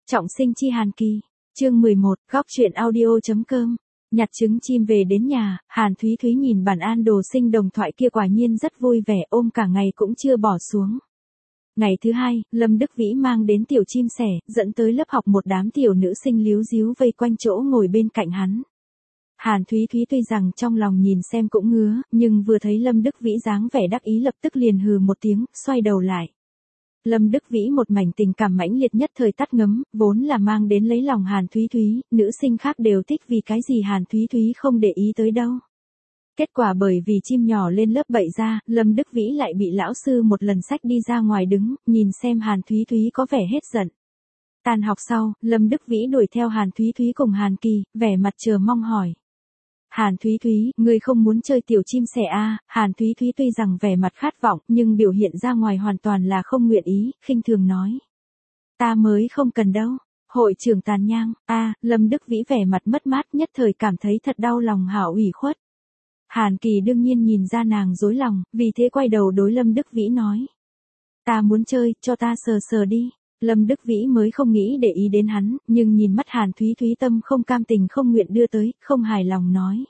Trọng sinh chi Hàn Kỳ. Chương 11, góc truyện audio.com. Nhặt trứng chim về đến nhà, Hàn Thúy Thúy nhìn bản an đồ sinh đồng thoại kia quả nhiên rất vui vẻ, ôm cả ngày cũng chưa bỏ xuống. Ngày thứ hai, Lâm Đức Vĩ mang đến tiểu chim sẻ, dẫn tới lớp học một đám tiểu nữ sinh líu díu vây quanh chỗ ngồi bên cạnh hắn. Hàn Thúy Thúy tuy rằng trong lòng nhìn xem cũng ngứa, nhưng vừa thấy Lâm Đức Vĩ dáng vẻ đắc ý lập tức liền hừ một tiếng, xoay đầu lại. Lâm Đức Vĩ một mảnh tình cảm mãnh liệt nhất thời tắt ngấm, vốn là mang đến lấy lòng Hàn Thúy Thúy, nữ sinh khác đều thích vì cái gì Hàn Thúy Thúy không để ý tới đâu. Kết quả bởi vì chim nhỏ lên lớp 7 ra, Lâm Đức Vĩ lại bị lão sư một lần xách đi ra ngoài đứng, nhìn xem Hàn Thúy Thúy có vẻ hết giận. Tan học sau, Lâm Đức Vĩ đuổi theo Hàn Thúy Thúy cùng Hàn Kỳ, vẻ mặt chờ mong hỏi. Hàn Thúy Thúy, ngươi không muốn chơi tiểu chim sẻ à? Hàn Thúy Thúy tuy rằng vẻ mặt khát vọng, nhưng biểu hiện ra ngoài hoàn toàn là không nguyện ý, khinh thường nói. Ta mới không cần đâu. Hội trưởng tàn nhang, Lâm Đức Vĩ vẻ mặt mất mát nhất thời cảm thấy thật đau lòng hảo ủy khuất. Hàn Kỳ đương nhiên nhìn ra nàng dối lòng, vì thế quay đầu đối Lâm Đức Vĩ nói. Ta muốn chơi, cho ta sờ sờ đi. Lâm Đức Vĩ mới không nghĩ để ý đến hắn, nhưng nhìn mắt Hàn Thúy Thúy tâm không cam tình không nguyện đưa tới, không hài lòng nói.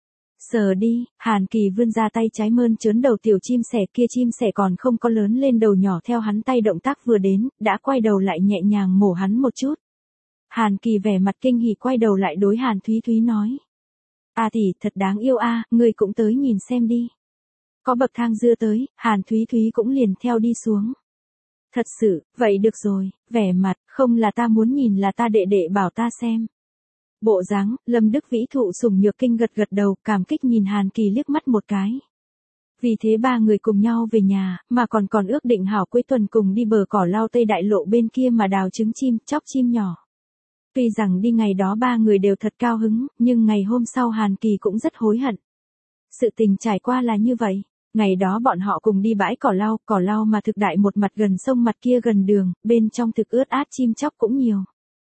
Sờ đi, Hàn Kỳ vươn ra tay trái mơn trớn đầu tiểu chim sẻ kia, chim sẻ còn không có lớn lên đầu nhỏ theo hắn tay động tác vừa đến, đã quay đầu lại nhẹ nhàng mổ hắn một chút. Hàn Kỳ vẻ mặt kinh hỉ quay đầu lại đối Hàn Thúy Thúy nói. Tỷ thật đáng yêu ngươi cũng tới nhìn xem đi. Có bậc thang dưa tới, Hàn Thúy Thúy cũng liền theo đi xuống. Thật sự, vậy được rồi, vẻ mặt, không là ta muốn nhìn là ta đệ đệ bảo ta xem. Bộ dáng, Lâm Đức Vĩ thụ sủng nhược kinh gật gật đầu, cảm kích nhìn Hàn Kỳ liếc mắt một cái. Vì thế ba người cùng nhau về nhà, mà còn ước định hảo cuối tuần cùng đi bờ cỏ lau Tây Đại Lộ bên kia mà đào trứng chim, chóc chim nhỏ. Tuy rằng đi ngày đó ba người đều thật cao hứng, nhưng ngày hôm sau Hàn Kỳ cũng rất hối hận. Sự tình trải qua là như vậy. Ngày đó bọn họ cùng đi bãi cỏ lau mà thực đại một mặt gần sông mặt kia gần đường, bên trong thực ướt át chim chóc cũng nhiều.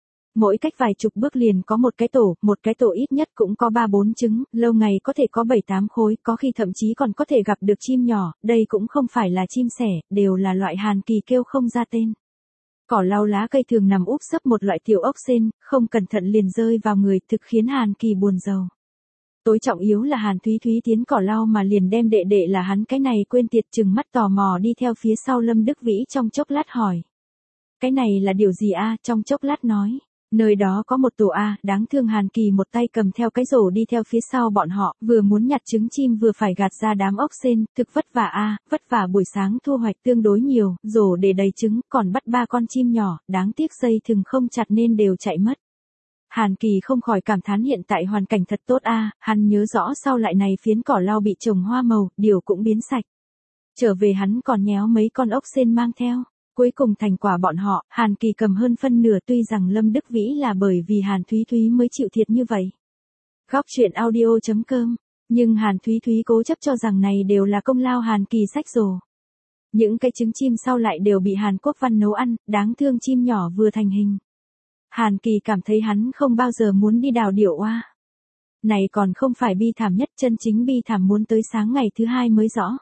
Mỗi cách vài chục bước liền có một cái tổ ít nhất cũng có 3-4 trứng, lâu ngày có thể có 7-8 khối, có khi thậm chí còn có thể gặp được chim nhỏ, đây cũng không phải là chim sẻ, đều là loại Hàn Kỳ kêu không ra tên. Cỏ lau lá cây thường nằm úp sấp một loại tiểu ốc sên, không cẩn thận liền rơi vào người, thực khiến Hàn Kỳ buồn rầu. Tối trọng yếu là Hàn Thúy Thúy tiến cỏ lau mà liền đem đệ đệ là hắn cái này quên tiệt, chừng mắt tò mò đi theo phía sau Lâm Đức Vĩ trong chốc lát hỏi. Cái này là điều gì trong chốc lát nói. Nơi đó có một tổ đáng thương. Hàn Kỳ một tay cầm theo cái rổ đi theo phía sau bọn họ, vừa muốn nhặt trứng chim vừa phải gạt ra đám ốc sên, thực vất vả buổi sáng thu hoạch tương đối nhiều, rổ để đầy trứng, còn bắt 3 con chim nhỏ, đáng tiếc dây thừng không chặt nên đều chạy mất. Hàn Kỳ không khỏi cảm thán hiện tại hoàn cảnh thật tốt hắn nhớ rõ sau lại này phiến cỏ lau bị trồng hoa màu, điều cũng biến sạch. Trở về hắn còn nhéo mấy con ốc sên mang theo. Cuối cùng thành quả bọn họ, Hàn Kỳ cầm hơn phân nửa, tuy rằng Lâm Đức Vĩ là bởi vì Hàn Thúy Thúy mới chịu thiệt như vậy. Góc truyện audio.com, nhưng Hàn Thúy Thúy cố chấp cho rằng này đều là công lao Hàn Kỳ sách rổ. Những cái trứng chim sau lại đều bị Hàn Quốc Văn nấu ăn, đáng thương chim nhỏ vừa thành hình. Hàn Kỳ cảm thấy hắn không bao giờ muốn đi đào điểu Này còn không phải bi thảm nhất, chân chính bi thảm muốn tới sáng ngày thứ hai mới rõ.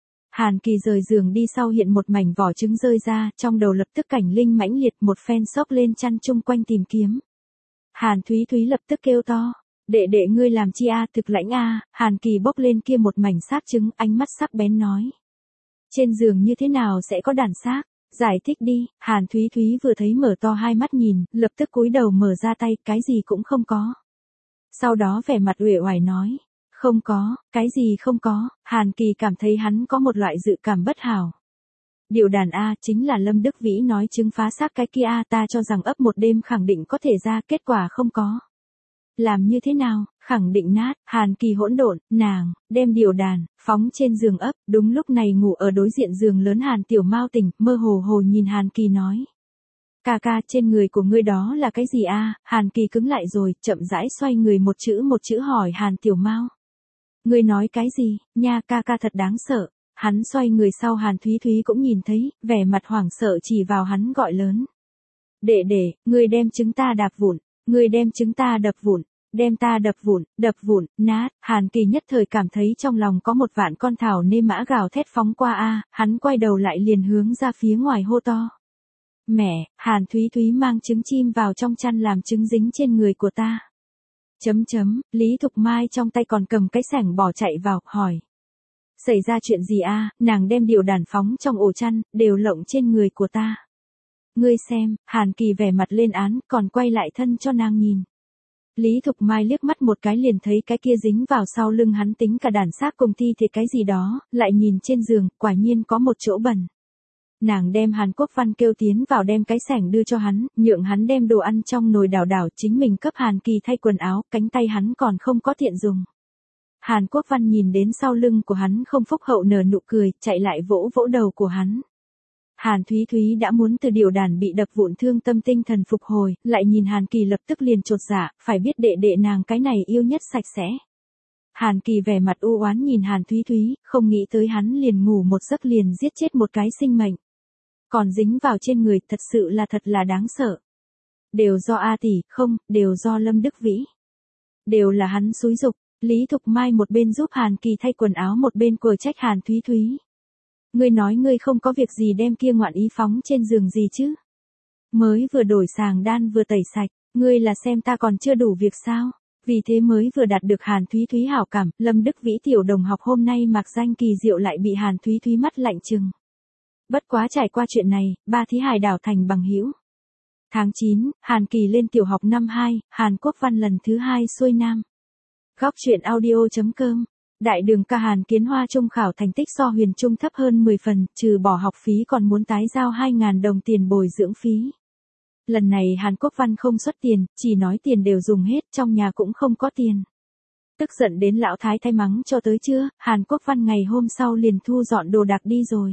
Hàn Kỳ rời giường đi sau hiện một mảnh vỏ trứng rơi ra, trong đầu lập tức cảnh linh mãnh liệt, một phen xốc lên chăn chung quanh tìm kiếm. Hàn Thúy Thúy lập tức kêu to, đệ ngươi làm chi thực lãnh Hàn Kỳ bốc lên kia một mảnh xác trứng, ánh mắt sắc bén nói. Trên giường như thế nào sẽ có đàn xác, giải thích đi. Hàn Thúy Thúy vừa thấy mở to hai mắt nhìn, lập tức cúi đầu mở ra tay, cái gì cũng không có. Sau đó vẻ mặt uể oải nói. Không có, cái gì không có. Hàn Kỳ cảm thấy hắn có một loại dự cảm bất hảo. Điều đàn chính là Lâm Đức Vĩ nói trứng phá xác cái kia ta cho rằng ấp một đêm khẳng định có thể ra, kết quả không có. Làm như thế nào, khẳng định nát. Hàn Kỳ hỗn độn, nàng đem điều đàn phóng trên giường ấp, đúng lúc này ngủ ở đối diện giường lớn Hàn Tiểu Mao tỉnh, mơ hồ nhìn Hàn Kỳ nói. Ca, trên người của ngươi đó là cái gì Hàn Kỳ cứng lại rồi, chậm rãi xoay người một chữ hỏi Hàn Tiểu Mao. Ngươi nói cái gì, nha ca thật đáng sợ. Hắn xoay người sau Hàn Thúy Thúy cũng nhìn thấy, vẻ mặt hoảng sợ chỉ vào hắn gọi lớn. Đệ, ngươi đem trứng ta đạp vụn, ngươi đem trứng ta đập vụn, đem ta đập vụn, nát. Hàn Kỳ nhất thời cảm thấy trong lòng có một vạn con thảo nê mã gào thét phóng qua hắn quay đầu lại liền hướng ra phía ngoài hô to. Mẹ, Hàn Thúy Thúy mang trứng chim vào trong chăn làm trứng dính trên người của ta. Lý Thục Mai trong tay còn cầm cái xẻng bỏ chạy vào, hỏi. Xảy ra chuyện gì a? Nàng đem điều đàn phóng trong ổ chăn, đều lộng trên người của ta. Ngươi xem, Hàn Kỳ vẻ mặt lên án, còn quay lại thân cho nàng nhìn. Lý Thục Mai liếc mắt một cái liền thấy cái kia dính vào sau lưng hắn tính cả đàn xác cùng thi thể cái gì đó, lại nhìn trên giường, quả nhiên có một chỗ bẩn. Nàng đem Hàn Quốc Văn kêu tiến vào đem cái xẻng đưa cho hắn, nhượng hắn đem đồ ăn trong nồi đảo đảo chính mình cấp Hàn Kỳ thay quần áo, cánh tay hắn còn không có tiện dùng. Hàn Quốc Văn nhìn đến sau lưng của hắn không phúc hậu nở nụ cười, chạy lại vỗ vỗ đầu của hắn. Hàn Thúy Thúy đã muốn từ điều đàn bị đập vụn thương tâm tinh thần phục hồi, lại nhìn Hàn Kỳ lập tức liền chột dạ, phải biết đệ đệ nàng cái này yêu nhất sạch sẽ. Hàn Kỳ vẻ mặt u oán nhìn Hàn Thúy Thúy, không nghĩ tới hắn liền ngủ một giấc liền giết chết một cái sinh mệnh. Còn dính vào trên người, thật là đáng sợ. Đều do A tỷ, không, đều do Lâm Đức Vĩ. Đều là hắn xúi giục. Lý Thục Mai một bên giúp Hàn Kỳ thay quần áo một bên cười trách Hàn Thúy Thúy. Ngươi nói ngươi không có việc gì đem kia ngoạn ý phóng trên giường gì chứ? Mới vừa đổi sàng đan vừa tẩy sạch, ngươi là xem ta còn chưa đủ việc sao? Vì thế mới vừa đạt được Hàn Thúy Thúy hảo cảm, Lâm Đức Vĩ tiểu đồng học hôm nay mặc danh kỳ diệu lại bị Hàn Thúy Thúy mắt lạnh trừng. Bất quá trải qua chuyện này, ba thí hài đảo thành bằng hữu. Tháng 9, Hàn Kỳ lên tiểu học năm 2, Hàn Quốc Văn lần thứ 2 xuôi nam. Góc truyện audio.com. Đại đường ca Hàn Kiến Hoa trung khảo thành tích so Huyền Trung thấp hơn 10 phần, trừ bỏ học phí còn muốn tái giao 2.000 đồng tiền bồi dưỡng phí. Lần này Hàn Quốc Văn không xuất tiền, chỉ nói tiền đều dùng hết, trong nhà cũng không có tiền. Tức giận đến lão thái thay mắng cho tới trưa, Hàn Quốc Văn ngày hôm sau liền thu dọn đồ đạc đi rồi.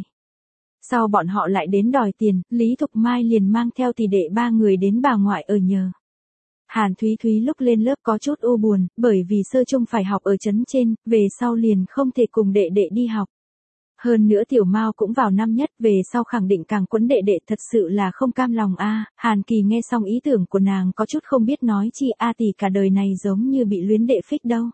Sau bọn họ lại đến đòi tiền, Lý Thục Mai liền mang theo tỷ đệ ba người đến bà ngoại ở nhờ. Hàn Thúy Thúy lúc lên lớp có chút u buồn, bởi vì sơ trung phải học ở trấn trên, về sau liền không thể cùng đệ đệ đi học. Hơn nữa tiểu Mao cũng vào năm nhất, về sau khẳng định càng quấn đệ đệ thật sự là không cam lòng a. Hàn Kỳ nghe xong ý tưởng của nàng có chút không biết nói chi a tỷ cả đời này giống như bị luyến đệ phích đâu.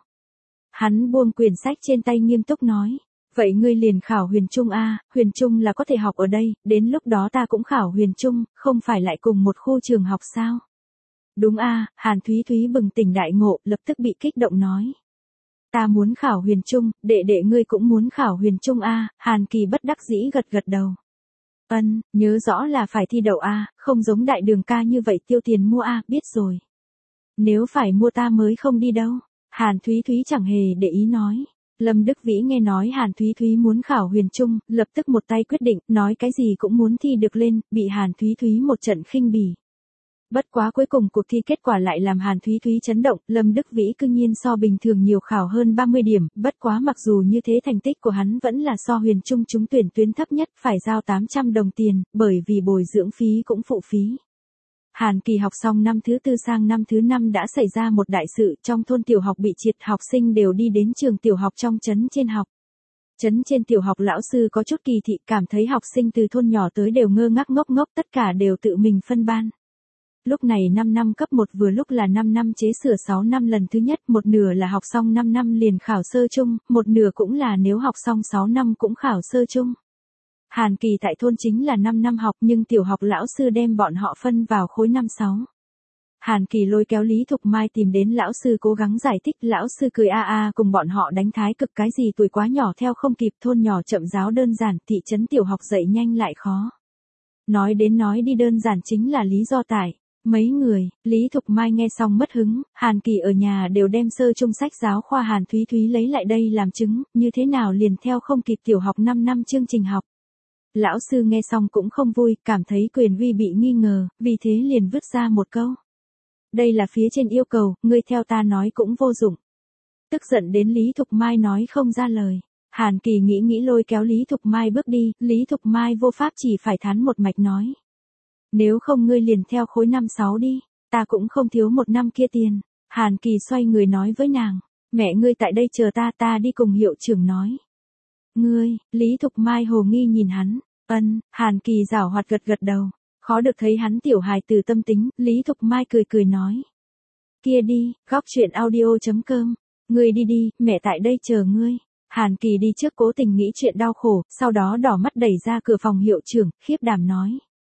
Hắn buông quyển sách trên tay nghiêm túc nói. Vậy ngươi liền khảo Huyền Trung a, Huyền Trung là có thể học ở đây, đến lúc đó ta cũng khảo Huyền Trung, không phải lại cùng một khu trường học sao? Đúng a, Hàn Thúy Thúy bừng tỉnh đại ngộ, lập tức bị kích động nói. Ta muốn khảo Huyền Trung, đệ đệ ngươi cũng muốn khảo Huyền Trung a, Hàn Kỳ bất đắc dĩ gật gật đầu. Nhớ rõ là phải thi đậu a, không giống đại đường ca như vậy tiêu tiền mua a, biết rồi. Nếu phải mua ta mới không đi đâu, Hàn Thúy Thúy chẳng hề để ý nói. Lâm Đức Vĩ nghe nói Hàn Thúy Thúy muốn khảo Huyền Trung, lập tức một tay quyết định, nói cái gì cũng muốn thi được lên, bị Hàn Thúy Thúy một trận khinh bỉ. Bất quá cuối cùng cuộc thi kết quả lại làm Hàn Thúy Thúy chấn động, Lâm Đức Vĩ cư nhiên so bình thường nhiều khảo hơn 30 điểm, bất quá mặc dù như thế thành tích của hắn vẫn là so Huyền Trung trúng tuyển tuyến thấp nhất, phải giao 800 đồng tiền, bởi vì bồi dưỡng phí cũng phụ phí. Hàn Kỳ học xong năm thứ tư sang năm thứ 5 đã xảy ra một đại sự, trong thôn tiểu học bị triệt, học sinh đều đi đến trường tiểu học trong trấn trên học. Trấn trên tiểu học lão sư có chút kỳ thị, cảm thấy học sinh từ thôn nhỏ tới đều ngơ ngác ngốc ngốc, tất cả đều tự mình phân ban. Lúc này 5 năm cấp 1 vừa lúc là 5 năm chế sửa 6 năm lần thứ nhất, một nửa là học xong 5 năm liền khảo sơ trung, một nửa cũng là nếu học xong 6 năm cũng khảo sơ trung. Hàn Kỳ tại thôn chính là 5 năm học nhưng tiểu học lão sư đem bọn họ phân vào khối năm 6. Hàn Kỳ lôi kéo Lý Thục Mai tìm đến lão sư cố gắng giải thích, lão sư cười cùng bọn họ đánh thái cực cái gì tuổi quá nhỏ theo không kịp, thôn nhỏ chậm giáo đơn giản, thị trấn tiểu học dạy nhanh lại khó. Nói đến nói đi đơn giản chính là lý do tại. Mấy người, Lý Thục Mai nghe xong mất hứng, Hàn Kỳ ở nhà đều đem sơ trung sách giáo khoa Hàn Thúy Thúy lấy lại đây làm chứng, như thế nào liền theo không kịp tiểu học 5 năm chương trình học. Lão sư nghe xong cũng không vui, cảm thấy quyền uy bị nghi ngờ, vì thế liền vứt ra một câu. Đây là phía trên yêu cầu, ngươi theo ta nói cũng vô dụng. Tức giận đến Lý Thục Mai nói không ra lời. Hàn Kỳ nghĩ lôi kéo Lý Thục Mai bước đi, Lý Thục Mai vô pháp chỉ phải thán một mạch nói. Nếu không ngươi liền theo khối năm 6 đi, ta cũng không thiếu một năm kia tiền. Hàn Kỳ xoay người nói với nàng, mẹ ngươi tại đây chờ ta đi cùng hiệu trưởng nói. Ngươi, Lý Thục Mai hồ nghi nhìn hắn, Hàn Kỳ giảo hoạt gật gật đầu, khó được thấy hắn tiểu hài từ tâm tính, Lý Thục Mai cười nói. Kia đi, góc truyện audio.com, ngươi đi, mẹ tại đây chờ ngươi. Hàn Kỳ đi trước cố tình nghĩ chuyện đau khổ, sau đó đỏ mắt đẩy ra cửa phòng hiệu trưởng, khiếp đảm nói.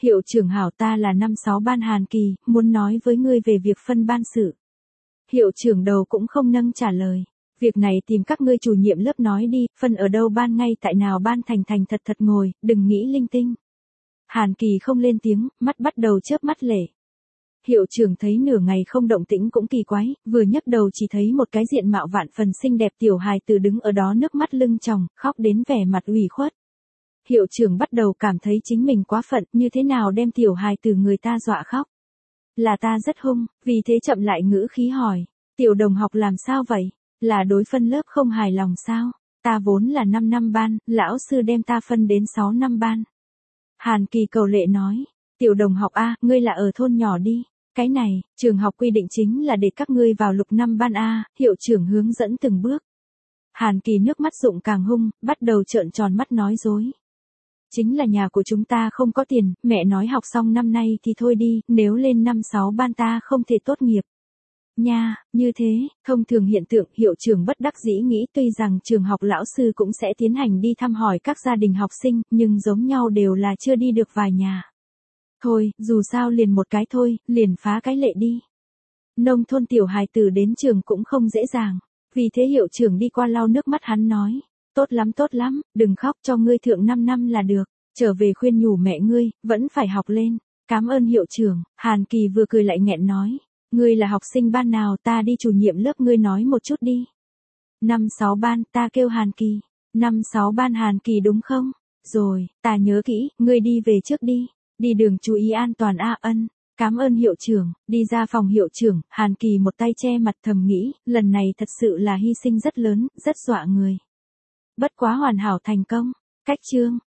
Hiệu trưởng hảo, ta là năm 6 ban Hàn Kỳ, muốn nói với ngươi về việc phân ban sự. Hiệu trưởng đầu cũng không nâng trả lời. Việc này tìm các ngươi chủ nhiệm lớp nói đi, phân ở đâu ban ngay tại nào ban, thành thành thật thật ngồi, đừng nghĩ linh tinh. Hàn Kỳ không lên tiếng, mắt bắt đầu chớp mắt lệ. Hiệu trưởng thấy nửa ngày không động tĩnh cũng kỳ quái, vừa nhấc đầu chỉ thấy một cái diện mạo vạn phần xinh đẹp tiểu hài tử đứng ở đó nước mắt lưng tròng, khóc đến vẻ mặt ủy khuất. Hiệu trưởng bắt đầu cảm thấy chính mình quá phận, như thế nào đem tiểu hài tử người ta dọa khóc. Là ta rất hung, vì thế chậm lại ngữ khí hỏi. Tiểu đồng học làm sao vậy? Là đối phân lớp không hài lòng sao? Ta vốn là 5 năm ban, lão sư đem ta phân đến 6 năm ban. Hàn Kỳ cầu lệ nói. Tiểu đồng học A, ngươi là ở thôn nhỏ đi. Cái này, trường học quy định chính là để các ngươi vào lục năm ban A, hiệu trưởng hướng dẫn từng bước. Hàn Kỳ nước mắt rụng càng hung, bắt đầu trợn tròn mắt nói dối. Chính là nhà của chúng ta không có tiền, mẹ nói học xong năm nay thì thôi đi, nếu lên năm 6 ban ta không thể tốt nghiệp. Nha, như thế, thông thường hiện tượng hiệu trưởng bất đắc dĩ nghĩ tuy rằng trường học lão sư cũng sẽ tiến hành đi thăm hỏi các gia đình học sinh, nhưng giống nhau đều là chưa đi được vài nhà. Thôi, dù sao liền một cái thôi, liền phá cái lệ đi. Nông thôn tiểu hài tử đến trường cũng không dễ dàng, vì thế hiệu trưởng đi qua lau nước mắt hắn nói. Tốt lắm, đừng khóc, cho ngươi thượng 5 năm là được, trở về khuyên nhủ mẹ ngươi, vẫn phải học lên. Cảm ơn hiệu trưởng. Hàn Kỳ vừa cười lại nghẹn nói. Ngươi là học sinh ban nào, ta đi chủ nhiệm lớp ngươi nói một chút đi. 5-6 ban, ta kêu Hàn Kỳ. 5-6 ban Hàn Kỳ đúng không? Rồi, ta nhớ kỹ, ngươi đi về trước đi. Đi đường chú ý an toàn a. Ân. Cảm ơn hiệu trưởng. Đi ra phòng hiệu trưởng, Hàn Kỳ một tay che mặt thầm nghĩ, lần này thật sự là hy sinh rất lớn, rất dọa người. Bất quá hoàn hảo thành công. Cách chương